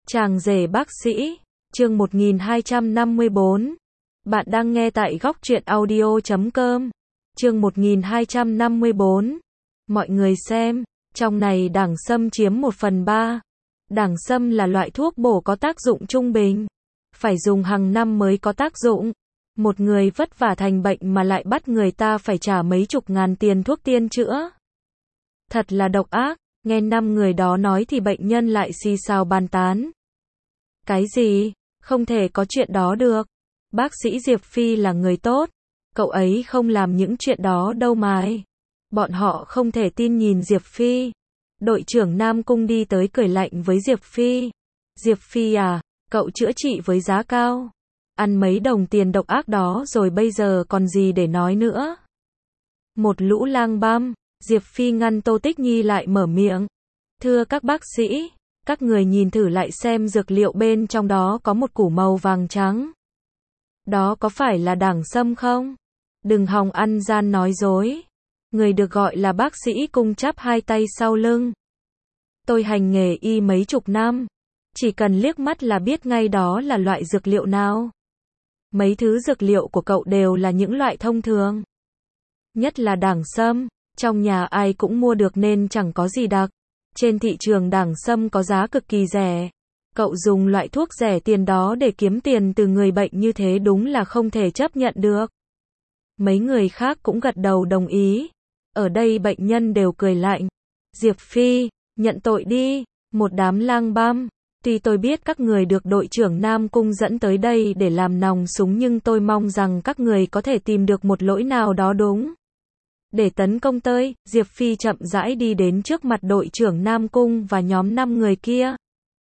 Chàng rể bác sĩ, chương 1254. Bạn đang nghe tại góc truyện audio.com. Chương 1254. Mọi người xem, trong này đảng sâm chiếm 1/3. Đảng sâm là loại thuốc bổ có tác dụng trung bình, phải dùng hàng năm mới có tác dụng. Một người vất vả thành bệnh mà lại bắt người ta phải trả mấy chục ngàn tiền thuốc tiên chữa. Thật là độc ác, nghe 5 người đó nói thì bệnh nhân lại xì xào bàn tán. Cái gì? Không thể có chuyện đó được. Bác sĩ Diệp Phi là người tốt, cậu ấy không làm những chuyện đó đâu mà. Bọn họ không thể tin nhìn Diệp Phi. Đội trưởng Nam Cung đi tới cười lạnh với Diệp Phi. Diệp Phi à, cậu chữa trị với giá cao. Ăn mấy đồng tiền độc ác đó rồi bây giờ còn gì để nói nữa. Một lũ lang băm, Diệp Phi ngăn Tô Tích Nhi lại mở miệng. Thưa các bác sĩ, các người nhìn thử lại xem dược liệu bên trong đó có một củ màu vàng trắng. Đó có phải là đảng sâm không? Đừng hòng ăn gian nói dối. Người được gọi là bác sĩ cung chắp hai tay sau lưng. Tôi hành nghề y mấy chục năm, chỉ cần liếc mắt là biết ngay đó là loại dược liệu nào. Mấy thứ dược liệu của cậu đều là những loại thông thường. Nhất là đảng sâm, trong nhà ai cũng mua được nên chẳng có gì đặc. Trên thị trường đảng sâm có giá cực kỳ rẻ. Cậu dùng loại thuốc rẻ tiền đó để kiếm tiền từ người bệnh như thế đúng là không thể chấp nhận được. Mấy người khác cũng gật đầu đồng ý. Ở đây bệnh nhân đều cười lạnh. Diệp Phi, nhận tội đi, một đám lang băm. Tuy tôi biết các người được đội trưởng Nam Cung dẫn tới đây để làm nòng súng nhưng tôi mong rằng các người có thể tìm được một lỗi nào đó đúng. Để tấn công tôi, Diệp Phi chậm rãi đi đến trước mặt đội trưởng Nam Cung và nhóm 5 người kia.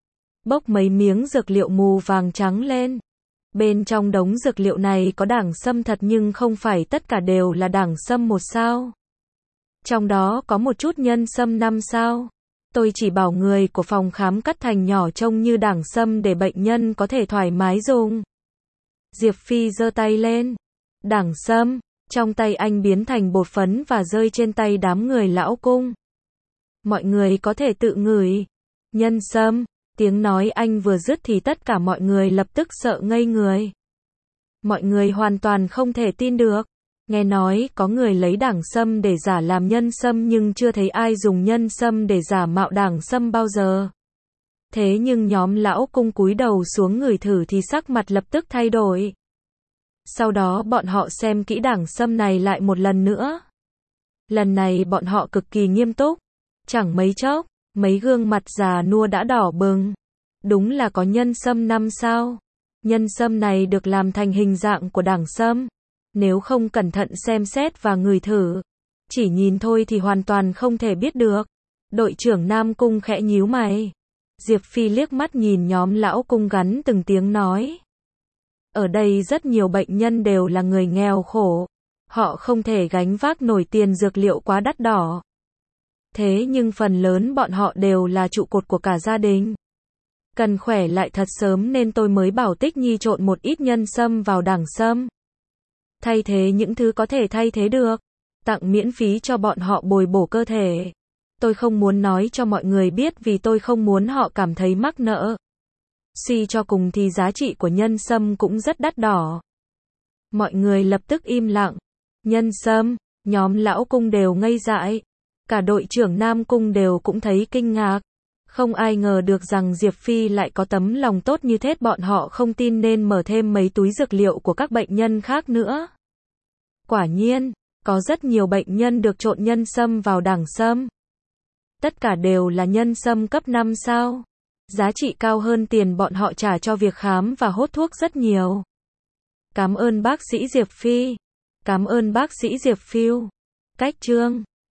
Bốc mấy miếng dược liệu mù vàng trắng lên. Bên trong đống dược liệu này có đảng sâm thật nhưng không phải tất cả đều là đảng sâm 1 sao. Trong đó có một chút nhân sâm 5 sao. Tôi chỉ bảo người của phòng khám cắt thành nhỏ trông như đảng sâm để bệnh nhân có thể thoải mái dùng. Diệp Phi giơ tay lên. Đảng sâm, trong tay anh biến thành bột phấn và rơi trên tay đám người lão cung. Mọi người có thể tự ngửi. Nhân sâm, tiếng nói anh vừa dứt thì tất cả mọi người lập tức sợ ngây người. Mọi người hoàn toàn không thể tin được. Nghe nói có người lấy đảng sâm để giả làm nhân sâm nhưng chưa thấy ai dùng nhân sâm để giả mạo đảng sâm bao giờ. Thế nhưng nhóm lão cung cúi đầu xuống ngửi thử thì sắc mặt lập tức thay đổi. Sau đó bọn họ xem kỹ đảng sâm này lại một lần nữa. Lần này bọn họ cực kỳ nghiêm túc. Chẳng mấy chốc, mấy gương mặt già nua đã đỏ bừng. Đúng là có nhân sâm 5 sao. Nhân sâm này được làm thành hình dạng của đảng sâm. Nếu không cẩn thận xem xét và ngửi thử, chỉ nhìn thôi thì hoàn toàn không thể biết được. Đội trưởng Nam Cung khẽ nhíu mày. Diệp Phi liếc mắt nhìn nhóm lão cung gắn từng tiếng nói. Ở đây rất nhiều bệnh nhân đều là người nghèo khổ. Họ không thể gánh vác nổi tiền dược liệu quá đắt đỏ. Thế nhưng phần lớn bọn họ đều là trụ cột của cả gia đình. Cần khỏe lại thật sớm nên tôi mới bảo Tích Nhi trộn một ít nhân sâm vào đảng sâm. Thay thế những thứ có thể thay thế được. Tặng miễn phí cho bọn họ bồi bổ cơ thể. Tôi không muốn nói cho mọi người biết vì tôi không muốn họ cảm thấy mắc nợ. Suy cho cùng thì giá trị của nhân sâm cũng rất đắt đỏ. Mọi người lập tức im lặng. Nhân sâm, nhóm lão cung đều ngây dại. Cả đội trưởng Nam Cung đều cũng thấy kinh ngạc. Không ai ngờ được rằng Diệp Phi lại có tấm lòng tốt như thế, bọn họ không tin nên mở thêm mấy túi dược liệu của các bệnh nhân khác nữa. Quả nhiên, có rất nhiều bệnh nhân được trộn nhân sâm vào đảng sâm. Tất cả đều là nhân sâm cấp 5 sao. Giá trị cao hơn tiền bọn họ trả cho việc khám và hốt thuốc rất nhiều. Cảm ơn bác sĩ Diệp Phi. Cảm ơn bác sĩ Diệp Phiêu. Cách chương